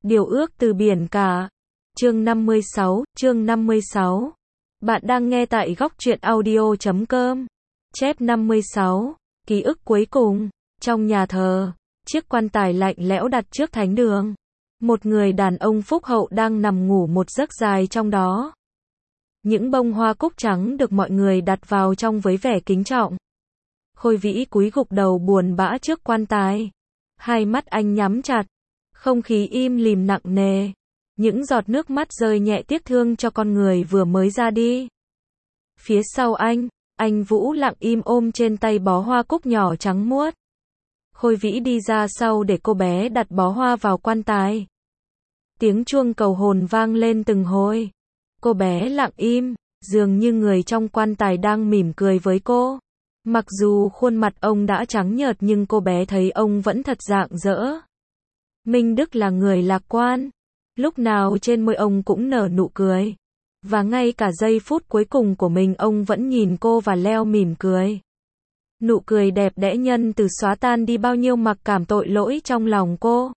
Điều ước từ biển cả. Chương 56. Bạn đang nghe tại góc truyện audio.com. Chép 56. Ký ức cuối cùng. Trong nhà thờ, chiếc quan tài lạnh lẽo đặt trước thánh đường. Một người đàn ông phúc hậu đang nằm ngủ một giấc dài trong đó. Những bông hoa cúc trắng được mọi người đặt vào trong với vẻ kính trọng. Khôi Vĩ cúi gục đầu buồn bã trước quan tài. Hai mắt anh nhắm chặt. Không khí im lìm nặng nề. Những giọt nước mắt rơi nhẹ tiếc thương cho con người vừa mới ra đi. Phía sau anh Vũ lặng im ôm trên tay bó hoa cúc nhỏ trắng muốt. Khôi Vĩ đi ra sau để cô bé đặt bó hoa vào quan tài. Tiếng chuông cầu hồn vang lên từng hồi. Cô bé lặng im, dường như người trong quan tài đang mỉm cười với cô. Mặc dù khuôn mặt ông đã trắng nhợt nhưng cô bé thấy ông vẫn thật rạng rỡ. Minh Đức là người lạc quan. Lúc nào trên môi ông cũng nở nụ cười. Và ngay cả giây phút cuối cùng của mình ông vẫn nhìn cô và Leo mỉm cười. Nụ cười đẹp đẽ nhân từ xóa tan đi bao nhiêu mặc cảm tội lỗi trong lòng cô.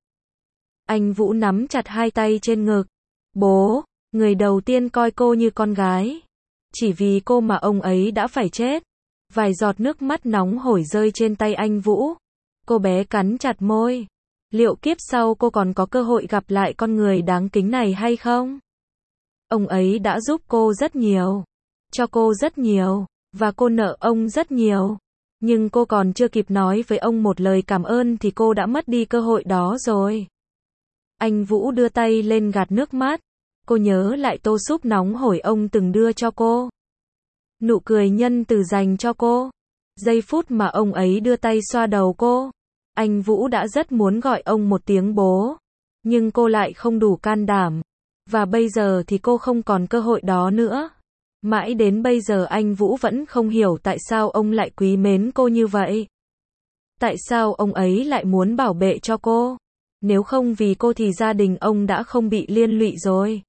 Anh Vũ nắm chặt hai tay trên ngực. Bố, người đầu tiên coi cô như con gái. Chỉ vì cô mà ông ấy đã phải chết. Vài giọt nước mắt nóng hổi rơi trên tay anh Vũ. Cô bé cắn chặt môi. Liệu kiếp sau cô còn có cơ hội gặp lại con người đáng kính này hay không? Ông ấy đã giúp cô rất nhiều. Cho cô rất nhiều. Và cô nợ ông rất nhiều. Nhưng cô còn chưa kịp nói với ông một lời cảm ơn thì cô đã mất đi cơ hội đó rồi. Anh Vũ đưa tay lên gạt nước mắt. Cô nhớ lại tô súp nóng hổi ông từng đưa cho cô. Nụ cười nhân từ dành cho cô. Giây phút mà ông ấy đưa tay xoa đầu cô. Anh Vũ đã rất muốn gọi ông một tiếng bố. Nhưng cô lại không đủ can đảm. Và bây giờ thì cô không còn cơ hội đó nữa. Mãi đến bây giờ anh Vũ vẫn không hiểu tại sao ông lại quý mến cô như vậy. Tại sao ông ấy lại muốn bảo vệ cho cô. Nếu không vì cô thì gia đình ông đã không bị liên lụy rồi.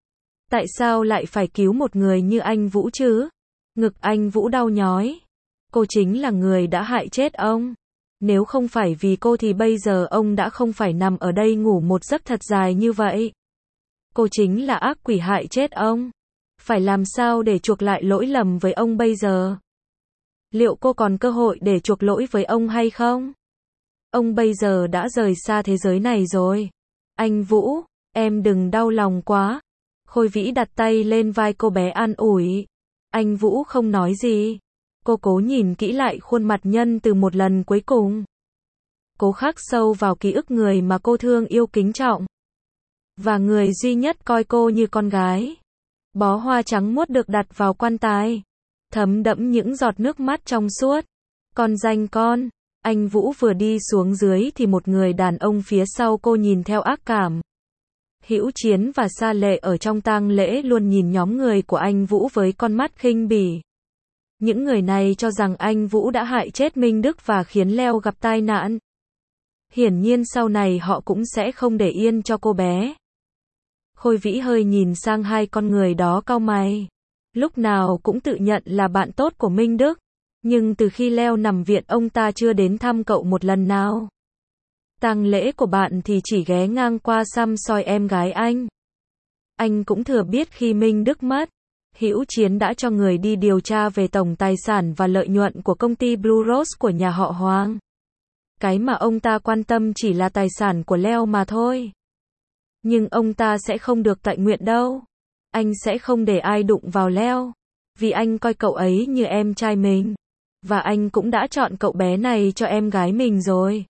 Tại sao lại phải cứu một người như anh Vũ chứ? Ngực anh Vũ đau nhói. Cô chính là người đã hại chết ông. Nếu không phải vì cô thì bây giờ ông đã không phải nằm ở đây ngủ một giấc thật dài như vậy. Cô chính là ác quỷ hại chết ông. Phải làm sao để chuộc lại lỗi lầm với ông bây giờ? Liệu cô còn cơ hội để chuộc lỗi với ông hay không? Ông bây giờ đã rời xa thế giới này rồi. Anh Vũ, em đừng đau lòng quá. Khôi Vĩ đặt tay lên vai cô bé an ủi. Anh Vũ không nói gì. Cô cố nhìn kỹ lại khuôn mặt nhân từ một lần cuối cùng. Cố khắc sâu vào ký ức người mà cô thương yêu kính trọng. Và người duy nhất coi cô như con gái. Bó hoa trắng muốt được đặt vào quan tài. Thấm đẫm những giọt nước mắt trong suốt. Con danh con. Anh Vũ vừa đi xuống dưới thì một người đàn ông phía sau cô nhìn theo ác cảm. Hữu Chiến và Sa Lệ ở trong tang lễ luôn nhìn nhóm người của anh Vũ với con mắt khinh bỉ. Những người này cho rằng anh Vũ đã hại chết Minh Đức và khiến Leo gặp tai nạn. Hiển nhiên sau này họ cũng sẽ không để yên cho cô bé. Khôi Vĩ hơi nhìn sang hai con người đó cau mày. Lúc nào cũng tự nhận là bạn tốt của Minh Đức. Nhưng từ khi Leo nằm viện ông ta chưa đến thăm cậu một lần nào. Tang lễ của bạn thì chỉ ghé ngang qua xăm soi em gái anh. Anh cũng thừa biết khi Minh Đức mất, Hữu Chiến đã cho người đi điều tra về tổng tài sản và lợi nhuận của công ty Blue Rose của nhà họ Hoàng. Cái mà ông ta quan tâm chỉ là tài sản của Leo mà thôi. Nhưng ông ta sẽ không được tọa nguyện đâu. Anh sẽ không để ai đụng vào Leo. Vì anh coi cậu ấy như em trai mình. Và anh cũng đã chọn cậu bé này cho em gái mình rồi.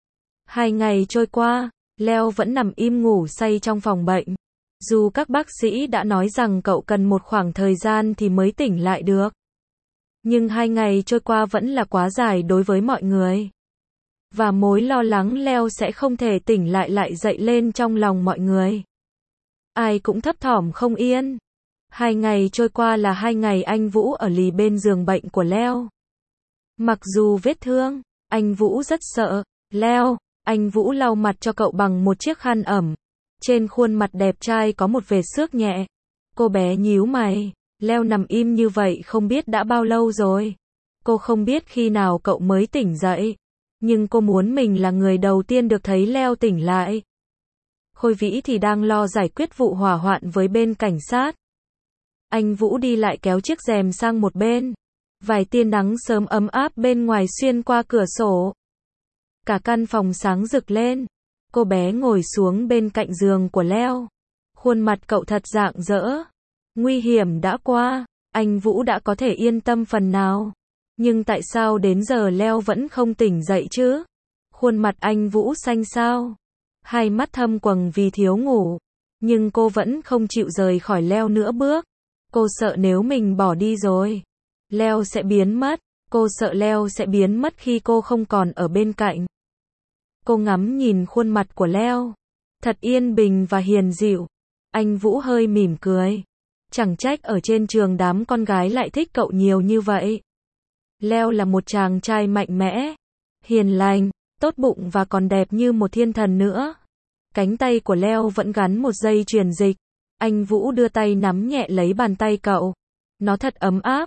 2 ngày trôi qua, Leo vẫn nằm im ngủ say trong phòng bệnh. Dù các bác sĩ đã nói rằng cậu cần một khoảng thời gian thì mới tỉnh lại được. Nhưng 2 ngày trôi qua vẫn là quá dài đối với mọi người. Và mối lo lắng Leo sẽ không thể tỉnh lại dậy lên trong lòng mọi người. Ai cũng thấp thỏm không yên. 2 ngày trôi qua là 2 ngày anh Vũ ở lì bên giường bệnh của Leo. Mặc dù vết thương, anh Vũ rất sợ. Leo, anh Vũ lau mặt cho cậu bằng một chiếc khăn ẩm. Trên khuôn mặt đẹp trai có một vệt xước nhẹ. Cô bé nhíu mày. Leo nằm im như vậy không biết đã bao lâu rồi. Cô không biết khi nào cậu mới tỉnh dậy. Nhưng cô muốn mình là người đầu tiên được thấy Leo tỉnh lại. Khôi Vĩ thì đang lo giải quyết vụ hỏa hoạn với bên cảnh sát. Anh Vũ đi lại kéo chiếc rèm sang một bên. Vài tia nắng sớm ấm áp bên ngoài xuyên qua cửa sổ. Cả căn phòng sáng rực lên. Cô bé ngồi xuống bên cạnh giường của Leo. Khuôn mặt cậu thật rạng rỡ. Nguy hiểm đã qua, anh Vũ đã có thể yên tâm phần nào. Nhưng tại sao đến giờ Leo vẫn không tỉnh dậy chứ? Khuôn mặt anh Vũ xanh xao. Hai mắt thâm quầng vì thiếu ngủ. Nhưng cô vẫn không chịu rời khỏi Leo nữa bước. Cô sợ nếu mình bỏ đi rồi, Leo sẽ biến mất. Cô sợ Leo sẽ biến mất khi cô không còn ở bên cạnh. Cô ngắm nhìn khuôn mặt của Leo. Thật yên bình và hiền dịu. Anh Vũ hơi mỉm cười. Chẳng trách ở trên trường đám con gái lại thích cậu nhiều như vậy. Leo là một chàng trai mạnh mẽ, hiền lành, tốt bụng và còn đẹp như một thiên thần nữa. Cánh tay của Leo vẫn gắn một dây chuyền dịch. Anh Vũ đưa tay nắm nhẹ lấy bàn tay cậu. Nó thật ấm áp.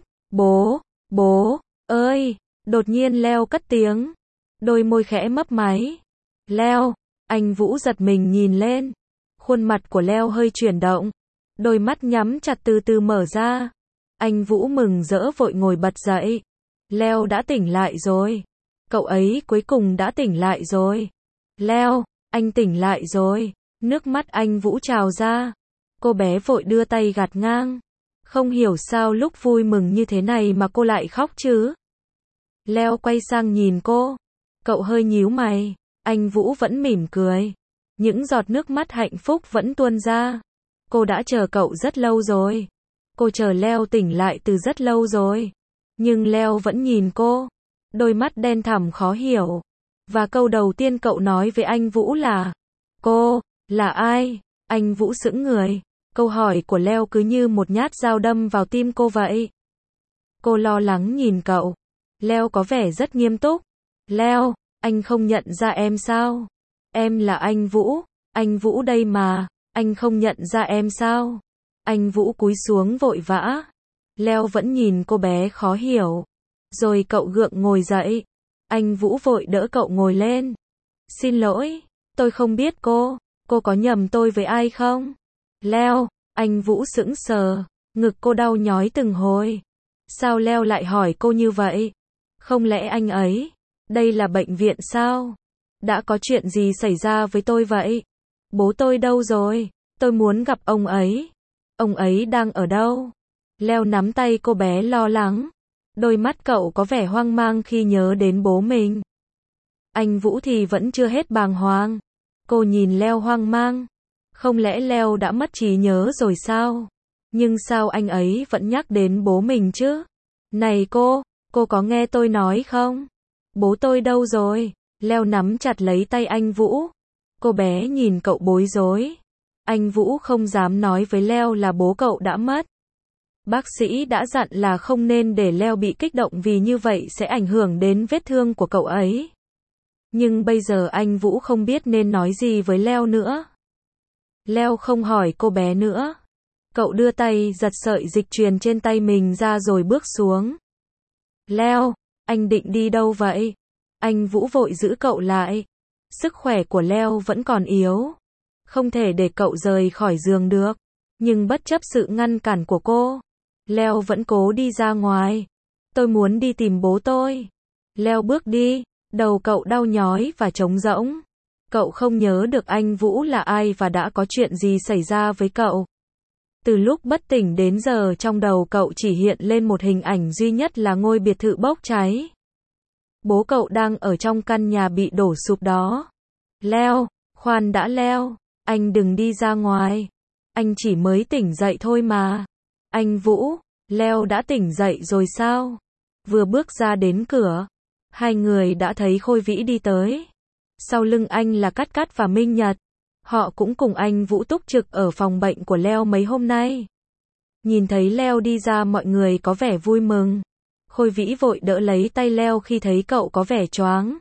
Bố ơi! Đột nhiên Leo cất tiếng. Đôi môi khẽ mấp máy. Leo! Anh Vũ giật mình nhìn lên. Khuôn mặt của Leo hơi chuyển động. Đôi mắt nhắm chặt từ từ mở ra. Anh Vũ mừng rỡ vội ngồi bật dậy. Leo đã tỉnh lại rồi. Cậu ấy cuối cùng đã tỉnh lại rồi. Leo, anh tỉnh lại rồi. Nước mắt anh Vũ trào ra. Cô bé vội đưa tay gạt ngang. Không hiểu sao lúc vui mừng như thế này mà cô lại khóc chứ. Leo quay sang nhìn cô. Cậu hơi nhíu mày. Anh Vũ vẫn mỉm cười. Những giọt nước mắt hạnh phúc vẫn tuôn ra. Cô đã chờ cậu rất lâu rồi. Cô chờ Leo tỉnh lại từ rất lâu rồi. Nhưng Leo vẫn nhìn cô. Đôi mắt đen thẳm khó hiểu. Và câu đầu tiên cậu nói với anh Vũ là: cô, là ai? Anh Vũ sững người. Câu hỏi của Leo cứ như một nhát dao đâm vào tim cô vậy. Cô lo lắng nhìn cậu. Leo có vẻ rất nghiêm túc. Leo, anh không nhận ra em sao? Em là anh Vũ. Anh Vũ đây mà. Anh không nhận ra em sao? Anh Vũ cúi xuống vội vã. Leo vẫn nhìn cô bé khó hiểu. Rồi cậu gượng ngồi dậy. Anh Vũ vội đỡ cậu ngồi lên. Xin lỗi, tôi không biết cô có nhầm tôi với ai không? Leo, anh Vũ sững sờ, ngực cô đau nhói từng hồi. Sao Leo lại hỏi cô như vậy? Không lẽ anh ấy, đây là bệnh viện sao? Đã có chuyện gì xảy ra với tôi vậy? Bố tôi đâu rồi? Tôi muốn gặp ông ấy. Ông ấy đang ở đâu? Leo nắm tay cô bé lo lắng. Đôi mắt cậu có vẻ hoang mang khi nhớ đến bố mình. Anh Vũ thì vẫn chưa hết bàng hoàng. Cô nhìn Leo hoang mang. Không lẽ Leo đã mất trí nhớ rồi sao? Nhưng sao anh ấy vẫn nhắc đến bố mình chứ? Này cô có nghe tôi nói không? Bố tôi đâu rồi? Leo nắm chặt lấy tay anh Vũ. Cô bé nhìn cậu bối rối. Anh Vũ không dám nói với Leo là bố cậu đã mất. Bác sĩ đã dặn là không nên để Leo bị kích động vì như vậy sẽ ảnh hưởng đến vết thương của cậu ấy. Nhưng bây giờ anh Vũ không biết nên nói gì với Leo nữa. Leo không hỏi cô bé nữa. Cậu đưa tay giật sợi dịch chuyền trên tay mình ra rồi bước xuống. Leo, anh định đi đâu vậy? Anh Vũ vội giữ cậu lại. Sức khỏe của Leo vẫn còn yếu. Không thể để cậu rời khỏi giường được. Nhưng bất chấp sự ngăn cản của cô, Leo vẫn cố đi ra ngoài. Tôi muốn đi tìm bố tôi. Leo bước đi, đầu cậu đau nhói và trống rỗng. Cậu không nhớ được anh Vũ là ai và đã có chuyện gì xảy ra với cậu. Từ lúc bất tỉnh đến giờ trong đầu cậu chỉ hiện lên một hình ảnh duy nhất là ngôi biệt thự bốc cháy. Bố cậu đang ở trong căn nhà bị đổ sụp đó. Leo, khoan đã Leo, anh đừng đi ra ngoài. Anh chỉ mới tỉnh dậy thôi mà. Anh Vũ, Leo đã tỉnh dậy rồi sao? Vừa bước ra đến cửa, hai người đã thấy Khôi Vĩ đi tới. Sau lưng anh là Cát Cát và Minh Nhật. Họ cũng cùng anh Vũ túc trực ở phòng bệnh của Leo mấy hôm nay. Nhìn thấy Leo đi ra mọi người có vẻ vui mừng. Khôi Vĩ vội đỡ lấy tay Leo khi thấy cậu có vẻ choáng.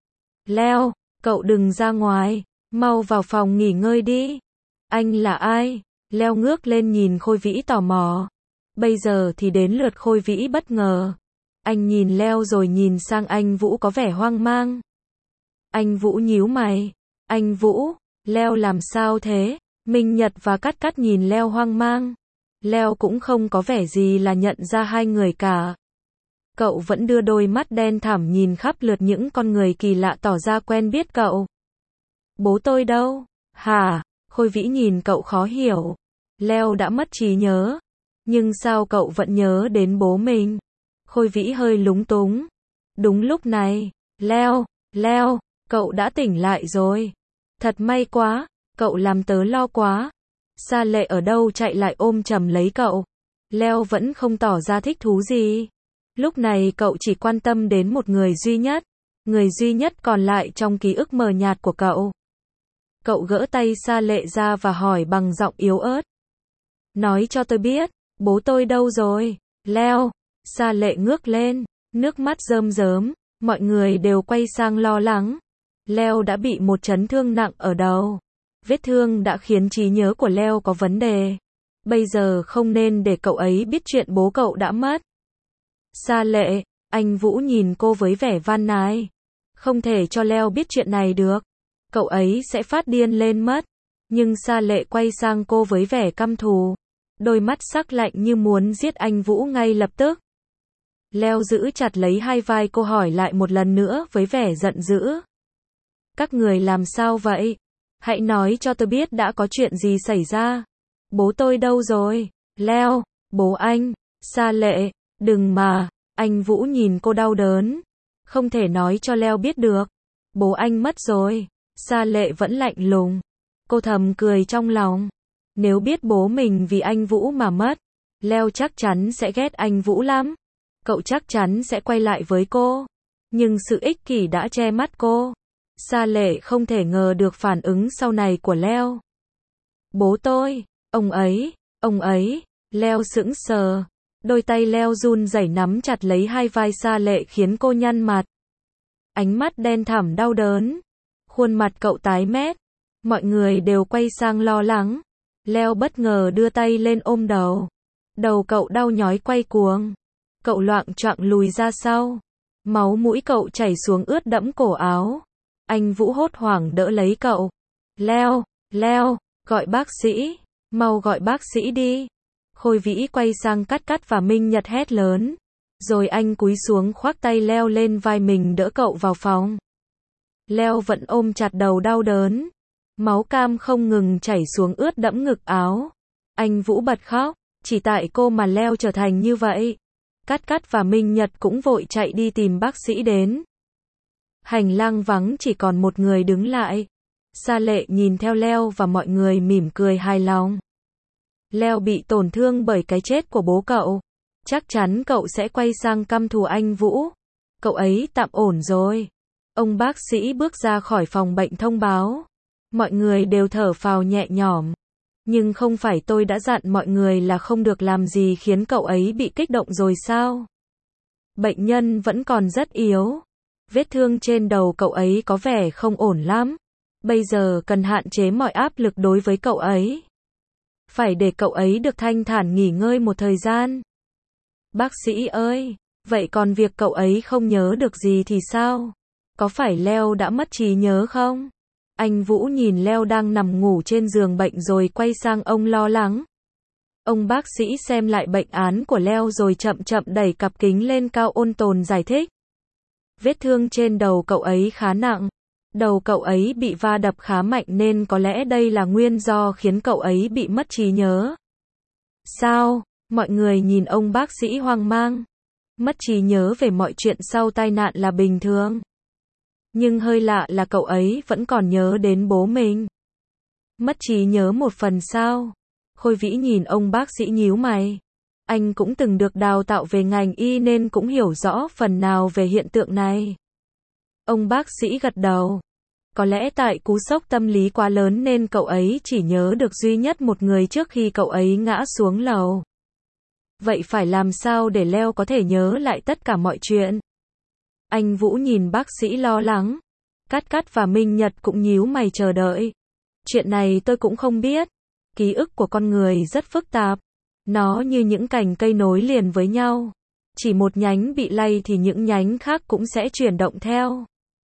Leo, cậu đừng ra ngoài, mau vào phòng nghỉ ngơi đi. Anh là ai? Leo ngước lên nhìn Khôi Vĩ tò mò. Bây giờ thì đến lượt Khôi Vĩ bất ngờ. Anh nhìn Leo rồi nhìn sang anh Vũ có vẻ hoang mang. Anh Vũ nhíu mày. Anh Vũ, Leo làm sao thế? Minh Nhật và Cát Cát nhìn Leo hoang mang. Leo cũng không có vẻ gì là nhận ra hai người cả. Cậu vẫn đưa đôi mắt đen thẳm nhìn khắp lượt những con người kỳ lạ tỏ ra quen biết cậu. Bố tôi đâu? Hả? Khôi Vĩ nhìn cậu khó hiểu. Leo đã mất trí nhớ. Nhưng sao cậu vẫn nhớ đến bố mình? Khôi Vĩ hơi lúng túng. Đúng lúc này, Leo, cậu đã tỉnh lại rồi. Thật may quá, cậu làm tớ lo quá. Sa Lệ ở đâu chạy lại ôm chầm lấy cậu. Leo vẫn không tỏ ra thích thú gì. Lúc này cậu chỉ quan tâm đến một người duy nhất còn lại trong ký ức mờ nhạt của cậu. Cậu gỡ tay Sa Lệ ra và hỏi bằng giọng yếu ớt. Nói cho tôi biết, bố tôi đâu rồi? Leo, Sa Lệ ngước lên, nước mắt rơm rớm, mọi người đều quay sang lo lắng. Leo đã bị một chấn thương nặng ở đầu. Vết thương đã khiến trí nhớ của Leo có vấn đề. Bây giờ không nên để cậu ấy biết chuyện bố cậu đã mất. Sa Lệ, anh Vũ nhìn cô với vẻ van nài. Không thể cho Leo biết chuyện này được. Cậu ấy sẽ phát điên lên mất. Nhưng Sa Lệ quay sang cô với vẻ căm thù. Đôi mắt sắc lạnh như muốn giết anh Vũ ngay lập tức. Leo giữ chặt lấy hai vai cô hỏi lại một lần nữa với vẻ giận dữ. Các người làm sao vậy? Hãy nói cho tôi biết đã có chuyện gì xảy ra. Bố tôi đâu rồi? Leo, bố anh. Sa Lệ, đừng mà. Anh Vũ nhìn cô đau đớn. Không thể nói cho Leo biết được. Bố anh mất rồi. Sa Lệ vẫn lạnh lùng. Cô thầm cười trong lòng. Nếu biết bố mình vì anh Vũ mà mất, Leo chắc chắn sẽ ghét anh Vũ lắm. Cậu chắc chắn sẽ quay lại với cô. Nhưng sự ích kỷ đã che mắt cô. Sa Lệ không thể ngờ được phản ứng sau này của Leo. Bố tôi, ông ấy, Leo sững sờ. Đôi tay Leo run rẩy nắm chặt lấy hai vai Sa Lệ khiến cô nhăn mặt. Ánh mắt đen thẳm đau đớn. Khuôn mặt cậu tái mét. Mọi người đều quay sang lo lắng. Leo bất ngờ đưa tay lên ôm đầu. Đầu cậu đau nhói quay cuồng. Cậu loạng choạng lùi ra sau. Máu mũi cậu chảy xuống ướt đẫm cổ áo. Anh Vũ hốt hoảng đỡ lấy cậu. Leo, gọi bác sĩ. Mau gọi bác sĩ đi. Khôi Vĩ quay sang Cát Cát và Minh Nhật hét lớn. Rồi anh cúi xuống khoác tay Leo lên vai mình đỡ cậu vào phòng. Leo vẫn ôm chặt đầu đau đớn. Máu cam không ngừng chảy xuống ướt đẫm ngực áo. Anh Vũ bật khóc. Chỉ tại cô mà Leo trở thành như vậy. Cát Cát và Minh Nhật cũng vội chạy đi tìm bác sĩ đến. Hành lang vắng chỉ còn một người đứng lại. Sa Lệ nhìn theo Leo và mọi người mỉm cười hài lòng. Leo bị tổn thương bởi cái chết của bố cậu. Chắc chắn cậu sẽ quay sang căm thù anh Vũ. Cậu ấy tạm ổn rồi. Ông bác sĩ bước ra khỏi phòng bệnh thông báo. Mọi người đều thở phào nhẹ nhõm. Nhưng không phải tôi đã dặn mọi người là không được làm gì khiến cậu ấy bị kích động rồi sao? Bệnh nhân vẫn còn rất yếu. Vết thương trên đầu cậu ấy có vẻ không ổn lắm. Bây giờ cần hạn chế mọi áp lực đối với cậu ấy. Phải để cậu ấy được thanh thản nghỉ ngơi một thời gian. Bác sĩ ơi, vậy còn việc cậu ấy không nhớ được gì thì sao? Có phải Leo đã mất trí nhớ không? Anh Vũ nhìn Leo đang nằm ngủ trên giường bệnh rồi quay sang ông lo lắng. Ông bác sĩ xem lại bệnh án của Leo rồi chậm chậm đẩy cặp kính lên cao ôn tồn giải thích. Vết thương trên đầu cậu ấy khá nặng. Đầu cậu ấy bị va đập khá mạnh nên có lẽ đây là nguyên do khiến cậu ấy bị mất trí nhớ. Sao? Mọi người nhìn ông bác sĩ hoang mang. Mất trí nhớ về mọi chuyện sau tai nạn là bình thường. Nhưng hơi lạ là cậu ấy vẫn còn nhớ đến bố mình. Mất trí nhớ một phần sao? Khôi Vĩ nhìn ông bác sĩ nhíu mày. Anh cũng từng được đào tạo về ngành y nên cũng hiểu rõ phần nào về hiện tượng này. Ông bác sĩ gật đầu. Có lẽ tại cú sốc tâm lý quá lớn nên cậu ấy chỉ nhớ được duy nhất một người trước khi cậu ấy ngã xuống lầu. Vậy phải làm sao để Leo có thể nhớ lại tất cả mọi chuyện? Anh Vũ nhìn bác sĩ lo lắng. Cát Cát và Minh Nhật cũng nhíu mày chờ đợi. Chuyện này tôi cũng không biết. Ký ức của con người rất phức tạp. Nó như những cành cây nối liền với nhau. Chỉ một nhánh bị lay thì những nhánh khác cũng sẽ chuyển động theo.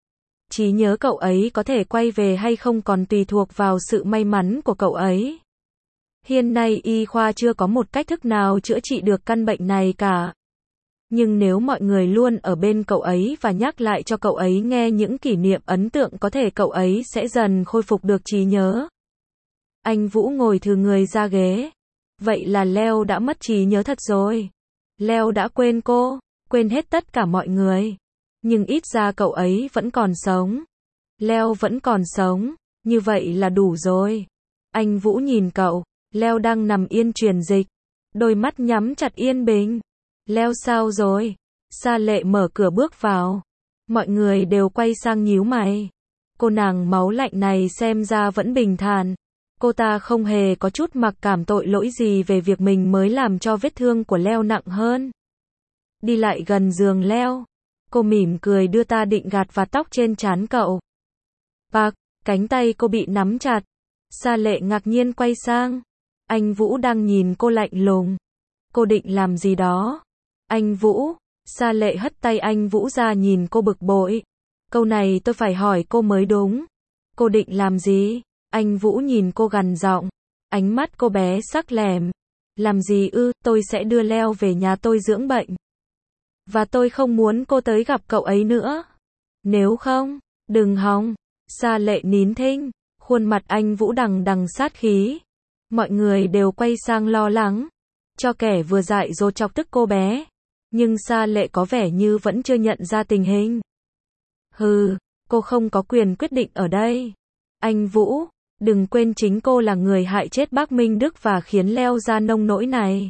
Trí nhớ cậu ấy có thể quay về hay không còn tùy thuộc vào sự may mắn của cậu ấy. Hiện nay y khoa chưa có một cách thức nào chữa trị được căn bệnh này cả. Nhưng nếu mọi người luôn ở bên cậu ấy và nhắc lại cho cậu ấy nghe những kỷ niệm ấn tượng có thể cậu ấy sẽ dần khôi phục được trí nhớ. Anh Vũ ngồi thừ người ra ghế. Vậy là Leo đã mất trí nhớ thật rồi. Leo đã quên cô, quên hết tất cả mọi người. Nhưng ít ra cậu ấy vẫn còn sống. Leo vẫn còn sống, như vậy là đủ rồi. Anh Vũ nhìn cậu, Leo đang nằm yên truyền dịch. Đôi mắt nhắm chặt yên bình. Leo sao rồi? Sa Lệ mở cửa bước vào. Mọi người đều quay sang nhíu mày. Cô nàng máu lạnh này xem ra vẫn bình thản. Cô ta không hề có chút mặc cảm tội lỗi gì về việc mình mới làm cho vết thương của Leo nặng hơn. Đi lại gần giường Leo. Cô mỉm cười đưa ta định gạt vạt tóc trên trán cậu. Bạc, cánh tay cô bị nắm chặt. Sa Lệ ngạc nhiên quay sang. Anh Vũ đang nhìn cô lạnh lùng. Cô định làm gì đó? Anh Vũ. Sa Lệ hất tay anh Vũ ra nhìn cô bực bội. Câu này tôi phải hỏi cô mới đúng. Cô định làm gì? Anh Vũ nhìn cô gằn giọng. Ánh mắt cô bé sắc lẻm. Làm gì ư? Tôi sẽ đưa Leo về nhà tôi dưỡng bệnh. Và tôi không muốn cô tới gặp cậu ấy nữa. Nếu không, đừng hòng. Sa Lệ nín thinh. Khuôn mặt anh Vũ đằng đằng sát khí. Mọi người đều quay sang lo lắng. Cho kẻ vừa dại dột chọc tức cô bé. Nhưng Sa Lệ có vẻ như vẫn chưa nhận ra tình hình. Hừ, cô không có quyền quyết định ở đây. Anh Vũ, đừng quên chính cô là người hại chết bác Minh Đức và khiến Leo ra nông nỗi này.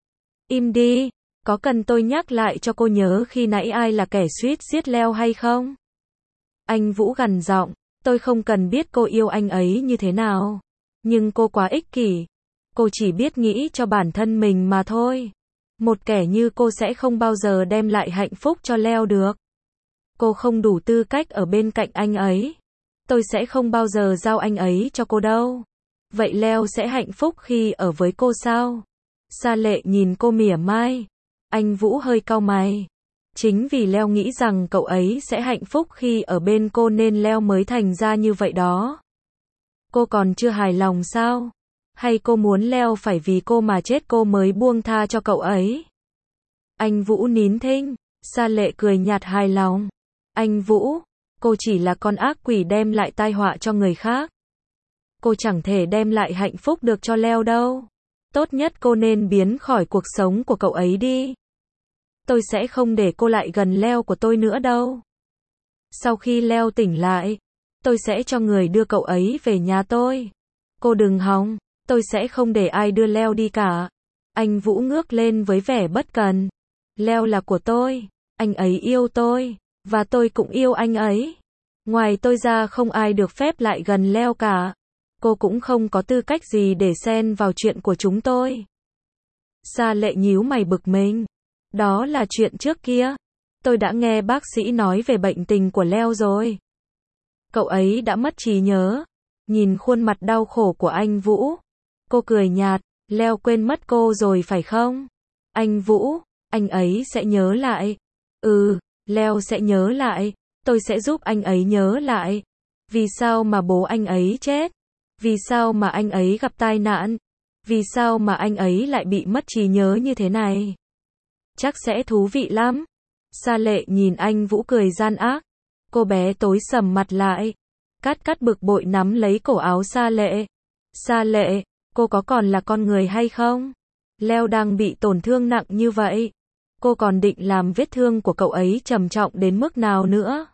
Im đi, có cần tôi nhắc lại cho cô nhớ khi nãy ai là kẻ suýt giết Leo hay không? Anh Vũ gằn giọng, tôi không cần biết cô yêu anh ấy như thế nào. Nhưng cô quá ích kỷ. Cô chỉ biết nghĩ cho bản thân mình mà thôi. Một kẻ như cô sẽ không bao giờ đem lại hạnh phúc cho Leo được. Cô không đủ tư cách ở bên cạnh anh ấy. Tôi sẽ không bao giờ giao anh ấy cho cô đâu. Vậy Leo sẽ hạnh phúc khi ở với cô sao? Sa Lệ nhìn cô mỉa mai. Anh Vũ hơi cau mày. Chính vì Leo nghĩ rằng cậu ấy sẽ hạnh phúc khi ở bên cô nên Leo mới thành ra như vậy đó. Cô còn chưa hài lòng sao? Hay cô muốn Leo phải vì cô mà chết cô mới buông tha cho cậu ấy? Anh Vũ nín thinh. Sa Lệ cười nhạt hài lòng. Anh Vũ, cô chỉ là con ác quỷ đem lại tai họa cho người khác. Cô chẳng thể đem lại hạnh phúc được cho Leo đâu. Tốt nhất cô nên biến khỏi cuộc sống của cậu ấy đi. Tôi sẽ không để cô lại gần Leo của tôi nữa đâu. Sau khi Leo tỉnh lại, tôi sẽ cho người đưa cậu ấy về nhà tôi. Cô đừng hòng, tôi sẽ không để ai đưa Leo đi cả. Anh Vũ ngước lên với vẻ bất cần. Leo là của tôi, anh ấy yêu tôi, và tôi cũng yêu anh ấy. Ngoài tôi ra không ai được phép lại gần Leo cả. Cô cũng không có tư cách gì để xen vào chuyện của chúng tôi. Sa Lệ nhíu mày bực mình. Đó là chuyện trước kia. Tôi đã nghe bác sĩ nói về bệnh tình của Leo rồi. Cậu ấy đã mất trí nhớ. Nhìn khuôn mặt đau khổ của anh Vũ. Cô cười nhạt. Leo quên mất cô rồi phải không? Anh Vũ, anh ấy sẽ nhớ lại. Leo sẽ nhớ lại. Tôi sẽ giúp anh ấy nhớ lại. Vì sao mà bố anh ấy chết? Vì sao mà anh ấy gặp tai nạn? Vì sao mà anh ấy lại bị mất trí nhớ như thế này? Chắc sẽ thú vị lắm. Sa Lệ nhìn anh Vũ cười gian ác. Cô bé tối sầm mặt lại. Cát bực bội nắm lấy cổ áo Sa Lệ. Sa Lệ, cô có còn là con người hay không? Leo đang bị tổn thương nặng như vậy. Cô còn định làm vết thương của cậu ấy trầm trọng đến mức nào nữa?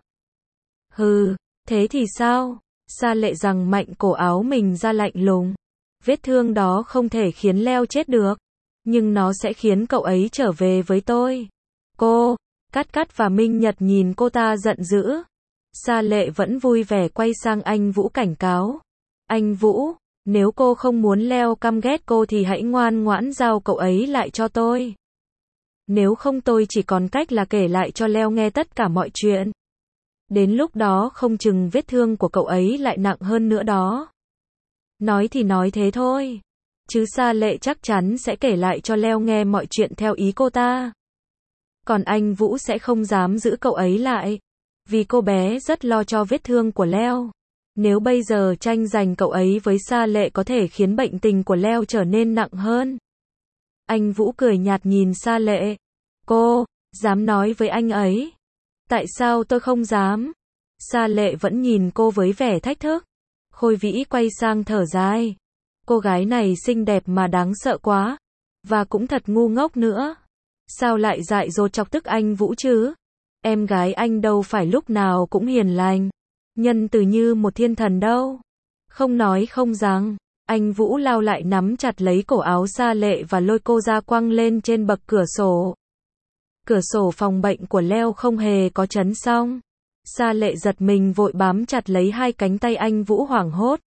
Hừ, thế thì sao? Sa Lệ giằng mạnh cổ áo mình ra lạnh lùng. Vết thương đó không thể khiến Leo chết được. Nhưng nó sẽ khiến cậu ấy trở về với tôi. Cô, Cát và Minh Nhật nhìn cô ta giận dữ. Sa Lệ vẫn vui vẻ quay sang anh Vũ cảnh cáo. Anh Vũ, nếu cô không muốn Leo căm ghét cô thì hãy ngoan ngoãn giao cậu ấy lại cho tôi. Nếu không tôi chỉ còn cách là kể lại cho Leo nghe tất cả mọi chuyện. Đến lúc đó không chừng vết thương của cậu ấy lại nặng hơn nữa đó. Nói thì nói thế thôi. Chứ Sa Lệ chắc chắn sẽ kể lại cho Leo nghe mọi chuyện theo ý cô ta. Còn anh Vũ sẽ không dám giữ cậu ấy lại. vì cô bé rất lo cho vết thương của Leo. Nếu bây giờ tranh giành cậu ấy với Sa Lệ có thể khiến bệnh tình của Leo trở nên nặng hơn. Anh Vũ cười nhạt nhìn Sa Lệ. Cô, dám nói với anh ấy. Tại sao tôi không dám? Sa Lệ vẫn nhìn cô với vẻ thách thức. Khôi Vĩ quay sang thở dài. Cô gái này xinh đẹp mà đáng sợ quá. Và cũng thật ngu ngốc nữa. Sao lại dại dột chọc tức anh Vũ chứ? Em gái anh đâu phải lúc nào cũng hiền lành, nhân từ như một thiên thần đâu. Không nói không rằng, anh Vũ lao lại nắm chặt lấy cổ áo Sa Lệ và lôi cô ra quăng lên trên bậc cửa sổ. Cửa sổ phòng bệnh của Leo không hề có chấn xong. Sa Lệ giật mình vội bám chặt lấy hai cánh tay anh Vũ hoảng hốt.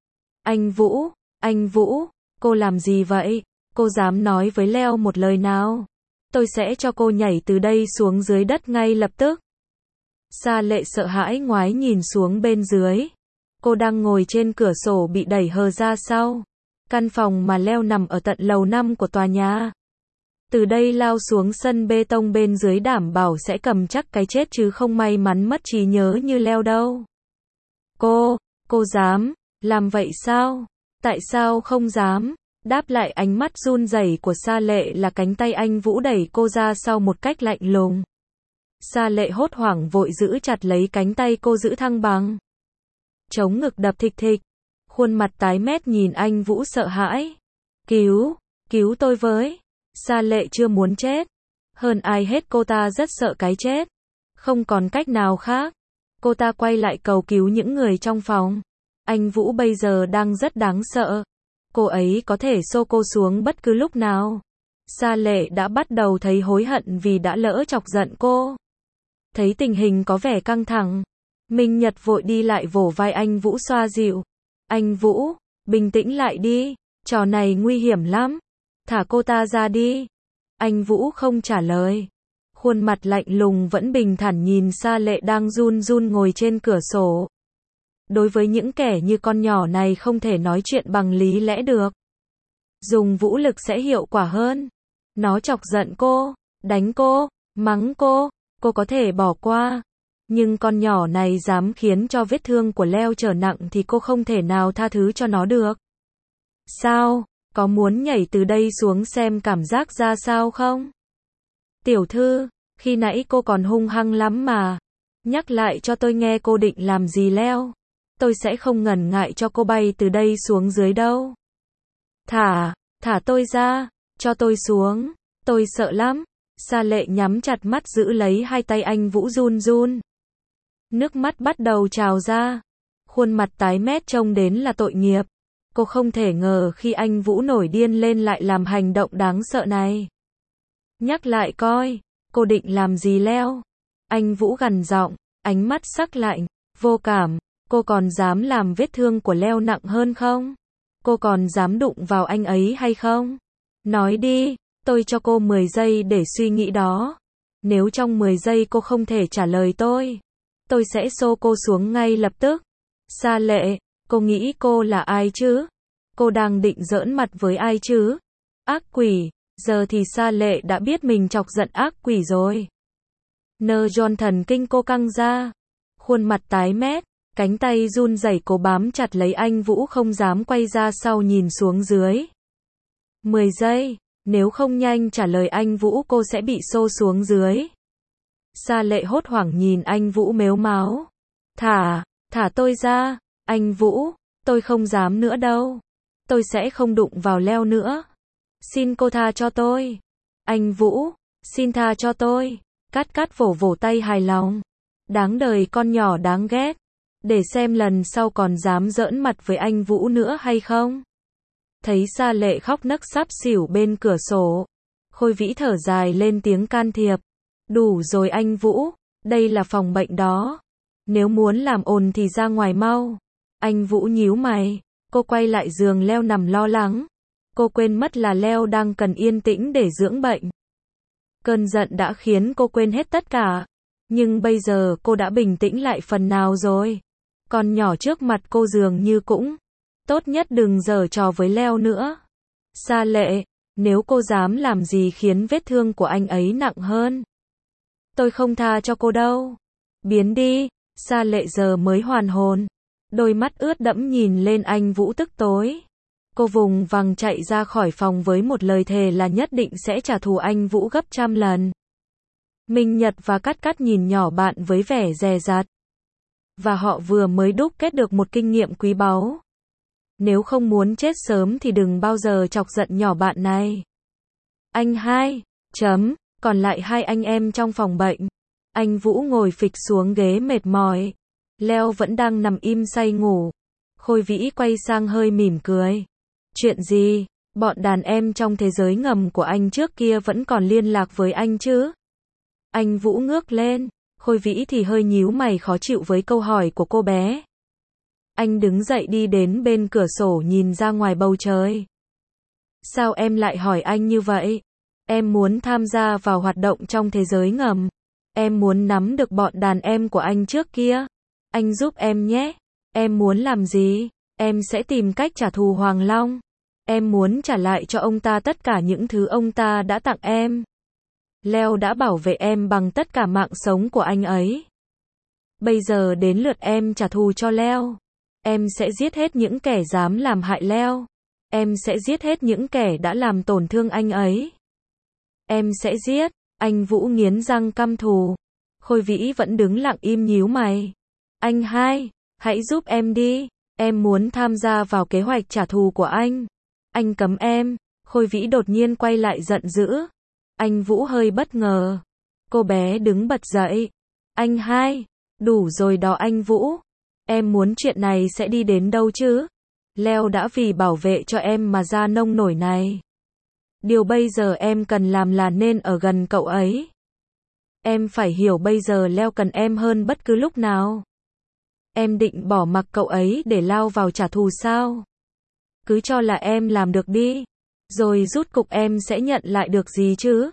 Anh Vũ, cô làm gì vậy? Cô dám nói với Leo một lời nào? Tôi sẽ cho cô nhảy từ đây xuống dưới đất ngay lập tức. Sa Lệ sợ hãi ngoái nhìn xuống bên dưới. Cô đang ngồi trên cửa sổ bị đẩy hờ ra sau. Căn phòng mà Leo nằm ở tận lầu 5 của tòa nhà. Từ đây lao xuống sân bê tông bên dưới đảm bảo sẽ cầm chắc cái chết chứ không may mắn mất trí nhớ như Leo đâu. Cô dám, làm vậy sao? Tại sao không dám? Đáp lại ánh mắt run rẩy của Sa Lệ là cánh tay anh Vũ đẩy cô ra sau một cách lạnh lùng. Sa Lệ hốt hoảng vội giữ chặt lấy cánh tay cô giữ thăng bằng. Chống ngực đập thịch thịch. Khuôn mặt tái mét nhìn anh Vũ sợ hãi. Cứu tôi với. Sa Lệ chưa muốn chết. Hơn ai hết cô ta rất sợ cái chết. Không còn cách nào khác. Cô ta quay lại cầu cứu những người trong phòng. Anh Vũ bây giờ đang rất đáng sợ. Cô ấy có thể xô cô xuống bất cứ lúc nào. Sa Lệ đã bắt đầu thấy hối hận vì đã lỡ chọc giận cô. Thấy tình hình có vẻ căng thẳng, Minh Nhật vội đi lại vỗ vai anh Vũ xoa dịu. Anh Vũ, bình tĩnh lại đi, trò này nguy hiểm lắm. Thả cô ta ra đi. Anh Vũ không trả lời. Khuôn mặt lạnh lùng vẫn bình thản nhìn Sa Lệ đang run run ngồi trên cửa sổ. Đối với những kẻ như con nhỏ này không thể nói chuyện bằng lý lẽ được. Dùng vũ lực sẽ hiệu quả hơn. Nó chọc giận cô, đánh cô, mắng cô có thể bỏ qua. Nhưng con nhỏ này dám khiến cho vết thương của Leo trở nặng thì cô không thể nào tha thứ cho nó được. Sao, có muốn nhảy từ đây xuống xem cảm giác ra sao không? Tiểu thư, khi nãy cô còn hung hăng lắm mà. Nhắc lại cho tôi nghe cô định làm gì Leo. Tôi sẽ không ngần ngại cho cô bay từ đây xuống dưới đâu. Thả tôi ra, cho tôi xuống, tôi sợ lắm. Sa Lệ nhắm chặt mắt giữ lấy hai tay anh Vũ run run. Nước mắt bắt đầu trào ra. Khuôn mặt tái mét trông đến là tội nghiệp. Cô không thể ngờ khi anh Vũ nổi điên lên lại làm hành động đáng sợ này. Nhắc lại coi, cô định làm gì Leo? Anh Vũ gằn giọng, ánh mắt sắc lạnh, vô cảm. Cô còn dám làm vết thương của Leo nặng hơn không? Cô còn dám đụng vào anh ấy hay không? Nói đi, tôi cho cô 10 giây để suy nghĩ đó. Nếu trong 10 giây cô không thể trả lời tôi sẽ xô cô xuống ngay lập tức. Sa Lệ, cô nghĩ cô là ai chứ? Cô đang định giỡn mặt với ai chứ? Ác quỷ, giờ thì Sa Lệ đã biết mình chọc giận ác quỷ rồi. Nơ John thần kinh cô căng ra. Khuôn mặt tái mét. Cánh tay run rẩy cố bám chặt lấy anh Vũ không dám quay ra sau nhìn xuống dưới. 10 giây, nếu không nhanh trả lời anh Vũ cô sẽ bị xô xuống dưới. Sa Lệ hốt hoảng nhìn anh Vũ mếu máo. Thả tôi ra, anh Vũ, tôi không dám nữa đâu. Tôi sẽ không đụng vào Leo nữa. Xin cô tha cho tôi. Anh Vũ, xin tha cho tôi. Cát vỗ tay hài lòng. Đáng đời con nhỏ đáng ghét. Để xem lần sau còn dám giỡn mặt với anh Vũ nữa hay không. Thấy Sa Lệ khóc nấc sắp xỉu bên cửa sổ. Khôi Vĩ thở dài lên tiếng can thiệp. Đủ rồi anh Vũ, đây là phòng bệnh đó. Nếu muốn làm ồn thì ra ngoài mau. Anh Vũ nhíu mày. Cô quay lại giường Leo nằm lo lắng. Cô quên mất là Leo đang cần yên tĩnh để dưỡng bệnh. Cơn giận đã khiến cô quên hết tất cả. Nhưng bây giờ cô đã bình tĩnh lại phần nào rồi. Con nhỏ trước mặt cô dường như cũng tốt nhất đừng giở trò với Leo nữa. Sa Lệ, nếu cô dám làm gì khiến vết thương của anh ấy nặng hơn, tôi không tha cho cô đâu. Biến đi. Sa Lệ giờ mới hoàn hồn. Đôi mắt ướt đẫm nhìn lên anh Vũ tức tối. Cô vùng vằng chạy ra khỏi phòng với một lời thề là nhất định sẽ trả thù anh Vũ gấp trăm lần. Minh Nhật và Cát Cát nhìn nhỏ bạn với vẻ dè dặt. Và họ vừa mới đúc kết được một kinh nghiệm quý báu. Nếu không muốn chết sớm thì đừng bao giờ chọc giận nhỏ bạn này. Anh hai, còn lại hai anh em trong phòng bệnh. Anh Vũ ngồi phịch xuống ghế mệt mỏi. Leo vẫn đang nằm im say ngủ. Khôi Vĩ quay sang hơi mỉm cười. Chuyện gì? Bọn đàn em trong thế giới ngầm của anh trước kia vẫn còn liên lạc với anh chứ? Anh Vũ ngước lên. Khôi Vĩ thì hơi nhíu mày khó chịu với câu hỏi của cô bé. Anh đứng dậy đi đến bên cửa sổ nhìn ra ngoài bầu trời. Sao em lại hỏi anh như vậy? Em muốn tham gia vào hoạt động trong thế giới ngầm. Em muốn nắm được bọn đàn em của anh trước kia. Anh giúp em nhé. Em muốn làm gì? Em sẽ tìm cách trả thù Hoàng Long. Em muốn trả lại cho ông ta tất cả những thứ ông ta đã tặng em. Leo đã bảo vệ em bằng tất cả mạng sống của anh ấy. Bây giờ đến lượt em trả thù cho Leo. Em sẽ giết hết những kẻ dám làm hại Leo. Em sẽ giết hết những kẻ đã làm tổn thương anh ấy. Em sẽ giết. Anh Vũ nghiến răng căm thù. Khôi Vĩ vẫn đứng lặng im nhíu mày. Anh hai, hãy giúp em đi. Em muốn tham gia vào kế hoạch trả thù của anh. Anh cấm em. Khôi Vĩ đột nhiên quay lại giận dữ. Anh Vũ hơi bất ngờ. Cô bé đứng bật dậy. Anh hai, đủ rồi đó anh Vũ. Em muốn chuyện này sẽ đi đến đâu chứ? Leo đã vì bảo vệ cho em mà ra nông nổi này. Điều bây giờ em cần làm là nên ở gần cậu ấy. Em phải hiểu bây giờ Leo cần em hơn bất cứ lúc nào. Em định bỏ mặc cậu ấy để lao vào trả thù sao? Cứ cho là em làm được đi. Rồi rút cục em sẽ nhận lại được gì chứ?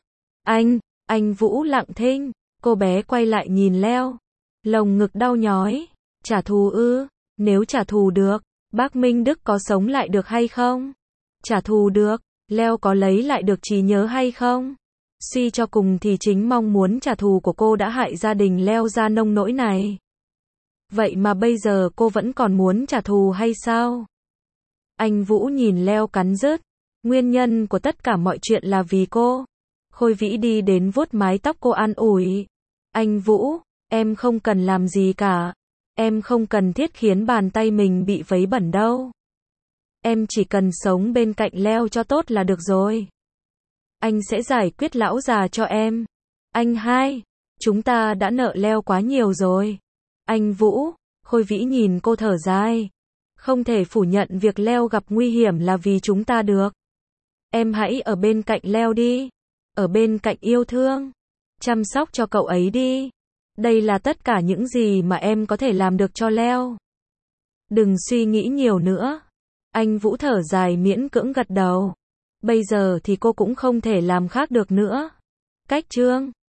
Anh Vũ lặng thinh. Cô bé quay lại nhìn Leo. Lồng ngực đau nhói. Trả thù ư? Nếu trả thù được, bác Minh Đức có sống lại được hay không? Trả thù được, Leo có lấy lại được trí nhớ hay không? Suy cho cùng thì chính mong muốn trả thù của cô đã hại gia đình Leo ra nông nỗi này. Vậy mà bây giờ cô vẫn còn muốn trả thù hay sao? Anh Vũ nhìn Leo cắn rứt. Nguyên nhân của tất cả mọi chuyện là vì cô. Khôi Vĩ đi đến vuốt mái tóc cô an ủi. Anh Vũ, em không cần làm gì cả. Em không cần thiết khiến bàn tay mình bị vấy bẩn đâu. Em chỉ cần sống bên cạnh Leo cho tốt là được rồi. Anh sẽ giải quyết lão già cho em. Anh hai, chúng ta đã nợ Leo quá nhiều rồi. Anh Vũ, Khôi Vĩ nhìn cô thở dài. Không thể phủ nhận việc Leo gặp nguy hiểm là vì chúng ta được. Em hãy ở bên cạnh Leo đi. Ở bên cạnh yêu thương. Chăm sóc cho cậu ấy đi. Đây là tất cả những gì mà em có thể làm được cho Leo. Đừng suy nghĩ nhiều nữa. Anh Vũ thở dài miễn cưỡng gật đầu. Bây giờ thì cô cũng không thể làm khác được nữa. Cách Trương